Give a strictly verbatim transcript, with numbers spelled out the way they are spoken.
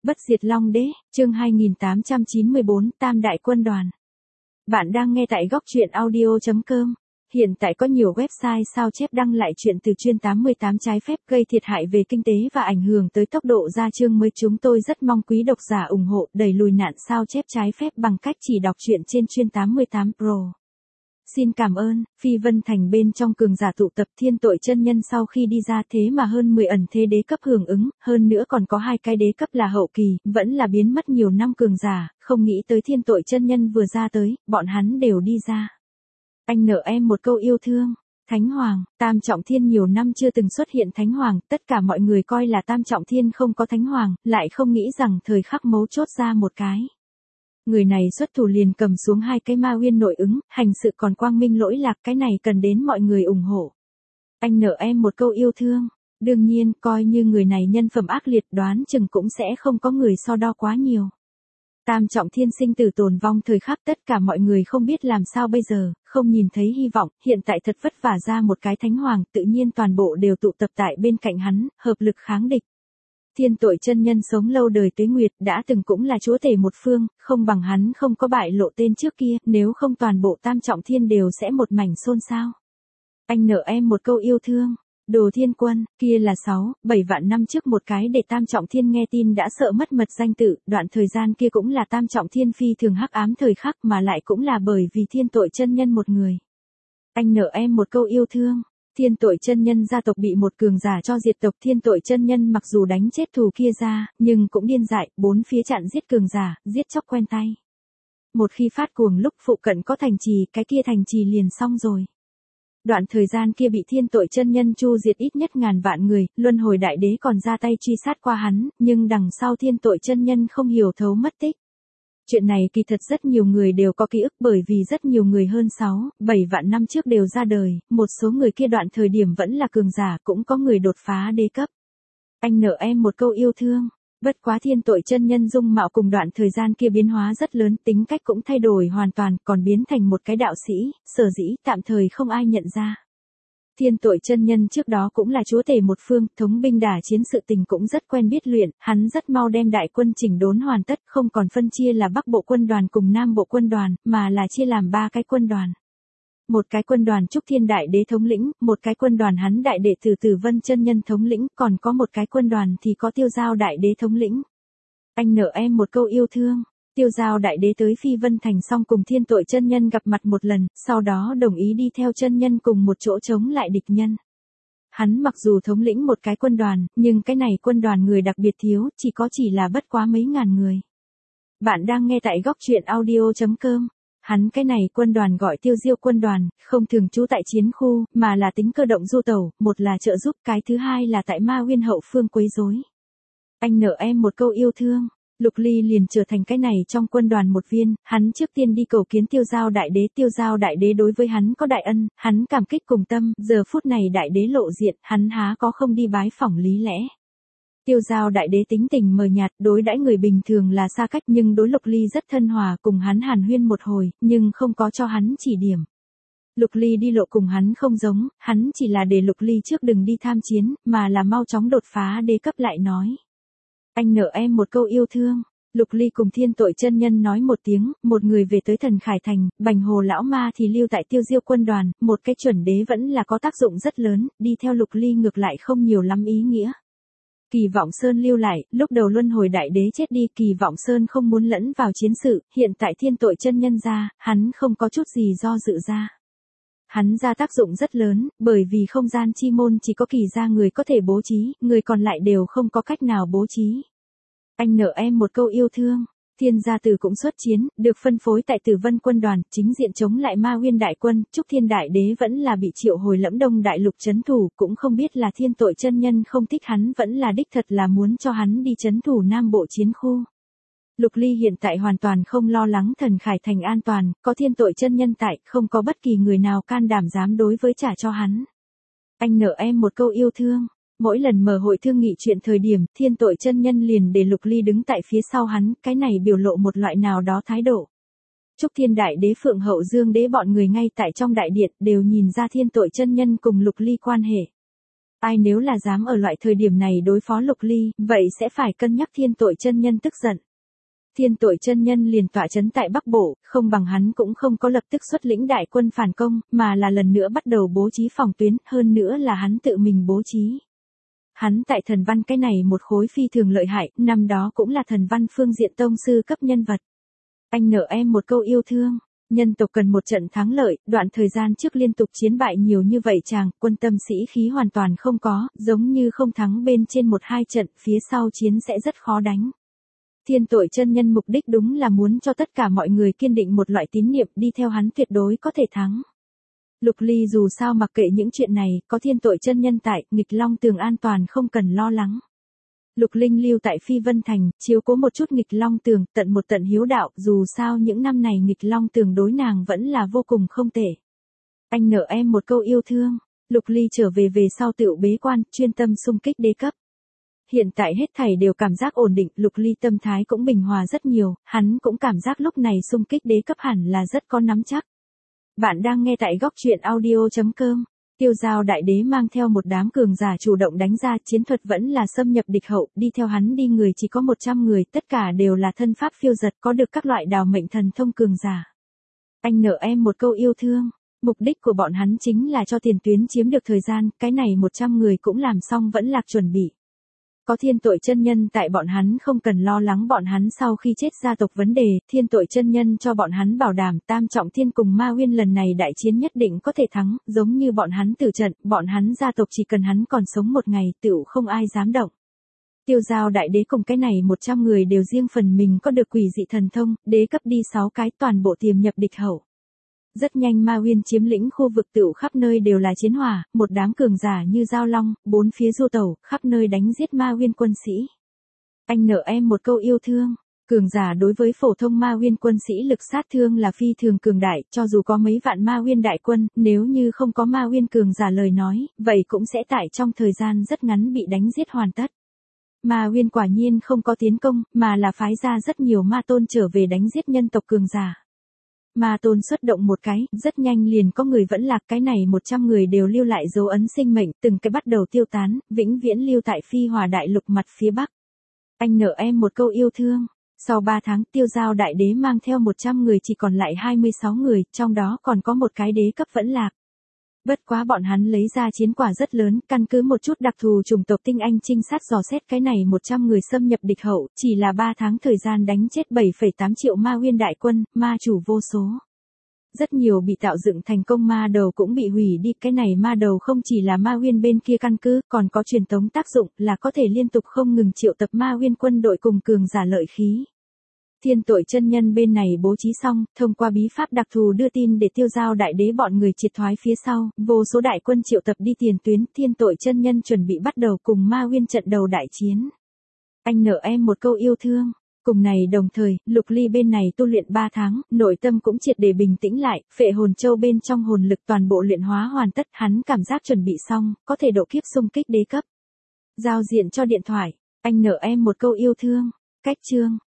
Bất diệt Long Đế, chương hai nghìn tám trăm chín mươi bốn, Tam Đại Quân Đoàn. Bạn đang nghe tại góc truyện audio chấm com. Hiện tại có nhiều website sao chép đăng lại chuyện từ chuyên tám mươi tám trái phép gây thiệt hại về kinh tế và ảnh hưởng tới tốc độ ra chương mới. Chúng tôi rất mong quý độc giả ủng hộ đẩy lùi nạn sao chép trái phép bằng cách chỉ đọc truyện trên chuyên tám mươi tám Pro. Xin cảm ơn. Phi Vân Thành bên trong cường giả tụ tập, Thiên Tội chân nhân sau khi đi ra thế mà hơn mười ẩn thế đế cấp hưởng ứng, hơn nữa còn có hai cái đế cấp là hậu kỳ, vẫn là biến mất nhiều năm cường giả, không nghĩ tới Thiên Tội chân nhân vừa ra tới, bọn hắn đều đi ra. Anh nợ em một câu yêu thương. Thánh Hoàng, Tam Trọng Thiên nhiều năm chưa từng xuất hiện Thánh Hoàng, tất cả mọi người coi là Tam Trọng Thiên không có Thánh Hoàng, lại không nghĩ rằng thời khắc mấu chốt ra một cái. Người này xuất thủ liền cầm xuống hai cái ma uyên nội ứng, hành sự còn quang minh lỗi lạc, cái này cần đến mọi người ủng hộ. Anh nợ em một câu yêu thương. Đương nhiên, coi như người này nhân phẩm ác liệt, đoán chừng cũng sẽ không có người so đo quá nhiều. Tam Trọng Thiên sinh tử tồn vong thời khắc, tất cả mọi người không biết làm sao bây giờ, không nhìn thấy hy vọng, hiện tại thật vất vả ra một cái Thánh Hoàng, tự nhiên toàn bộ đều tụ tập tại bên cạnh hắn, hợp lực kháng địch. Thiên Tội chân nhân sống lâu đời tuế nguyệt, đã từng cũng là chúa tể một phương, không bằng hắn không có bại lộ tên trước kia, nếu không toàn bộ Tam Trọng Thiên đều sẽ một mảnh xôn xao. Anh nợ em một câu yêu thương. Đồ Thiên Quân, kia là sáu, bảy vạn năm trước một cái để Tam Trọng Thiên nghe tin đã sợ mất mật danh tự, đoạn thời gian kia cũng là Tam Trọng Thiên phi thường hắc ám thời khắc, mà lại cũng là bởi vì Thiên Tội chân nhân một người. Anh nợ em một câu yêu thương. Thiên Tội chân nhân gia tộc bị một cường giả cho diệt tộc. Thiên Tội chân nhân mặc dù đánh chết thù kia ra, nhưng cũng điên dại, bốn phía chặn giết cường giả, giết chóc quen tay. Một khi phát cuồng lúc phụ cận có thành trì, cái kia thành trì liền xong rồi. Đoạn thời gian kia bị Thiên Tội chân nhân chu diệt ít nhất ngàn vạn người, luân hồi đại đế còn ra tay truy sát qua hắn, nhưng đằng sau Thiên Tội chân nhân không hiểu thấu mất tích. Chuyện này kỳ thật rất nhiều người đều có ký ức, bởi vì rất nhiều người hơn sáu, bảy vạn năm trước đều ra đời, một số người kia đoạn thời điểm vẫn là cường giả, cũng có người đột phá đế cấp. Anh nợ em một câu yêu thương. Bất quá Thiên Tội chân nhân dung mạo cùng đoạn thời gian kia biến hóa rất lớn, tính cách cũng thay đổi hoàn toàn, còn biến thành một cái đạo sĩ, sở dĩ tạm thời không ai nhận ra. Thiên Tội chân nhân trước đó cũng là chúa tể một phương, thống binh đả chiến sự tình cũng rất quen biết luyện, hắn rất mau đem đại quân chỉnh đốn hoàn tất, không còn phân chia là Bắc Bộ quân đoàn cùng Nam Bộ quân đoàn, mà là chia làm ba cái quân đoàn. Một cái quân đoàn Trúc Thiên Đại Đế thống lĩnh, một cái quân đoàn hắn đại đệ tử Tử Vân chân nhân thống lĩnh, còn có một cái quân đoàn thì có Tiêu Giao Đại Đế thống lĩnh. Anh nợ em một câu yêu thương. Tiêu Giao Đại Đế tới Phi Vân Thành xong cùng Thiên Tội chân nhân gặp mặt một lần, sau đó đồng ý đi theo chân nhân cùng một chỗ chống lại địch nhân. Hắn mặc dù thống lĩnh một cái quân đoàn, nhưng cái này quân đoàn người đặc biệt thiếu, chỉ có chỉ là bất quá mấy ngàn người. Bạn đang nghe tại góc truyện audio chấm com. Hắn cái này quân đoàn gọi Tiêu Diêu quân đoàn, không thường trú tại chiến khu, mà là tính cơ động du tẩu, một là trợ giúp, cái thứ hai là tại Ma Uyên hậu phương quấy rối. Anh nợ em một câu yêu thương. Lục Ly liền trở thành cái này trong quân đoàn một viên, hắn trước tiên đi cầu kiến Tiêu Giao Đại Đế, Tiêu Giao Đại Đế đối với hắn có đại ân, hắn cảm kích cùng tâm, giờ phút này Đại Đế lộ diện, hắn há có không đi bái phỏng lý lẽ. Tiêu Giao Đại Đế tính tình mờ nhạt, đối đãi người bình thường là xa cách, nhưng đối Lục Ly rất thân hòa, cùng hắn hàn huyên một hồi, nhưng không có cho hắn chỉ điểm. Lục Ly đi lộ cùng hắn không giống, hắn chỉ là để Lục Ly trước đừng đi tham chiến, mà là mau chóng đột phá đế cấp lại nói. Anh nợ em một câu yêu thương. Lục Ly cùng Thiên Tội chân nhân nói một tiếng, một người về tới Thần Khải Thành, Bành Hồ lão ma thì lưu tại Tiêu Diêu quân đoàn, một cái chuẩn đế vẫn là có tác dụng rất lớn, đi theo Lục Ly ngược lại không nhiều lắm ý nghĩa. Kỳ Vọng Sơn lưu lại, lúc đầu luân hồi đại đế chết đi, Kỳ Vọng Sơn không muốn lẫn vào chiến sự, hiện tại Thiên Tội chân nhân ra, hắn không có chút gì do dự ra. Hắn ra tác dụng rất lớn, bởi vì không gian chi môn chỉ có Kỳ gia người có thể bố trí, người còn lại đều không có cách nào bố trí. Anh nợ em một câu yêu thương. Thiên gia tử cũng xuất chiến, được phân phối tại Tử Vân quân đoàn, chính diện chống lại Ma Uyên đại quân, Trúc Thiên Đại Đế vẫn là bị triệu hồi Lẫm Đông đại lục trấn thủ, cũng không biết là Thiên Tội chân nhân không thích hắn vẫn là đích thật là muốn cho hắn đi trấn thủ Nam Bộ chiến khu. Lục Ly hiện tại hoàn toàn không lo lắng Thần Khải Thành an toàn, có Thiên Tội chân nhân tại, không có bất kỳ người nào can đảm dám đối với trả cho hắn. Anh nợ em một câu yêu thương. Mỗi lần mở hội thương nghị chuyện thời điểm, Thiên Tội chân nhân liền để Lục Ly đứng tại phía sau hắn, cái này biểu lộ một loại nào đó thái độ. Trúc Thiên Đại Đế Phượng Hậu Dương Đế bọn người ngay tại trong đại điện đều nhìn ra Thiên Tội chân nhân cùng Lục Ly quan hệ. Ai nếu là dám ở loại thời điểm này đối phó Lục Ly, vậy sẽ phải cân nhắc Thiên Tội chân nhân tức giận. Thiên Tội chân nhân liền tọa trấn tại Bắc Bộ, không bằng hắn cũng không có lập tức xuất lĩnh đại quân phản công, mà là lần nữa bắt đầu bố trí phòng tuyến, hơn nữa là hắn tự mình bố trí. Hắn tại thần văn cái này một khối phi thường lợi hại, năm đó cũng là thần văn phương diện tông sư cấp nhân vật. Anh nợ em một câu yêu thương. Nhân tộc cần một trận thắng lợi, đoạn thời gian trước liên tục chiến bại nhiều như vậy chàng, quân tâm sĩ khí hoàn toàn không có, giống như không thắng bên trên một hai trận, phía sau chiến sẽ rất khó đánh. Thiên Tội chân nhân mục đích đúng là muốn cho tất cả mọi người kiên định một loại tín niệm, đi theo hắn tuyệt đối có thể thắng. Lục Ly dù sao mặc kệ những chuyện này, có Thiên Tội chân nhân tại, nghịch long tường an toàn không cần lo lắng. Lục Linh lưu tại Phi Vân Thành, chiếu cố một chút nghịch long tường, tận một tận hiếu đạo, dù sao những năm này nghịch long tường đối nàng vẫn là vô cùng không tệ. Anh nợ em một câu yêu thương. Lục Ly trở về về sau tựu bế quan, chuyên tâm xung kích đế cấp. Hiện tại hết thảy đều cảm giác ổn định, Lục Ly tâm thái cũng bình hòa rất nhiều, hắn cũng cảm giác lúc này xung kích đế cấp hẳn là rất có nắm chắc. Bạn đang nghe tại góc truyện audio chấm com. Tiêu Giao đại đế mang theo một đám cường giả chủ động đánh ra, chiến thuật vẫn là xâm nhập địch hậu, đi theo hắn đi người chỉ có một trăm người, tất cả đều là thân pháp phiêu dật, có được các loại đào mệnh thần thông cường giả. Anh nợ em một câu yêu thương. Mục đích của bọn hắn chính là cho tiền tuyến chiếm được thời gian, cái này một trăm người cũng làm xong vẫn lạc chuẩn bị. Có Thiên Tội chân nhân tại bọn hắn không cần lo lắng bọn hắn sau khi chết gia tộc vấn đề, Thiên Tội chân nhân cho bọn hắn bảo đảm Tam Trọng Thiên cùng Ma Uyên lần này đại chiến nhất định có thể thắng, giống như bọn hắn tử trận, bọn hắn gia tộc chỉ cần hắn còn sống một ngày tựu không ai dám động. Tiêu Giao đại đế cùng cái này một trăm người đều riêng phần mình có được quỷ dị thần thông, đế cấp đi sáu cái toàn bộ tiềm nhập địch hậu. Rất nhanh Ma Uyên chiếm lĩnh khu vực tựu khắp nơi đều là chiến hỏa, một đám cường giả như dao long, bốn phía du tẩu, khắp nơi đánh giết Ma Uyên quân sĩ. Anh nợ em một câu yêu thương. Cường giả đối với phổ thông Ma Uyên quân sĩ lực sát thương là phi thường cường đại, cho dù có mấy vạn Ma Uyên đại quân, nếu như không có Ma Uyên cường giả lời nói, vậy cũng sẽ tại trong thời gian rất ngắn bị đánh giết hoàn tất. Ma Uyên quả nhiên không có tiến công, mà là phái ra rất nhiều ma tôn trở về đánh giết nhân tộc cường giả. Ma tôn xuất động một cái, rất nhanh liền có người vẫn lạc, cái này một trăm người đều lưu lại dấu ấn sinh mệnh, từng cái bắt đầu tiêu tán, vĩnh viễn lưu tại Phi Hòa đại lục mặt phía bắc. Anh nợ em một câu yêu thương. Sau ba tháng, Tiêu Giao đại đế mang theo một trăm người chỉ còn lại hai mươi sáu người, trong đó còn có một cái đế cấp vẫn lạc. Bất quá bọn hắn lấy ra chiến quả rất lớn, căn cứ một chút đặc thù chủng tộc tinh anh trinh sát dò xét cái này một trăm người xâm nhập địch hậu, chỉ là ba tháng thời gian đánh chết bảy phẩy tám triệu Ma Uyên đại quân, ma chủ vô số. Rất nhiều bị tạo dựng thành công ma đầu cũng bị hủy đi, cái này ma đầu không chỉ là Ma Uyên bên kia căn cứ, còn có truyền tống tác dụng là có thể liên tục không ngừng triệu tập Ma Uyên quân đội cùng cường giả lợi khí. Thiên Tội chân nhân bên này bố trí xong, thông qua bí pháp đặc thù đưa tin để Tiêu Giao đại đế bọn người triệt thoái phía sau, vô số đại quân triệu tập đi tiền tuyến, Thiên Tội chân nhân chuẩn bị bắt đầu cùng Ma Uyên trận đầu đại chiến. Anh nợ em một câu yêu thương. Cùng này đồng thời, Lục Ly bên này tu luyện ba tháng, nội tâm cũng triệt để bình tĩnh lại, phệ hồn châu bên trong hồn lực toàn bộ luyện hóa hoàn tất, hắn cảm giác chuẩn bị xong, có thể độ kiếp xung kích đế cấp. Giao diện cho điện thoại, anh nợ em một câu yêu thương. Cách chương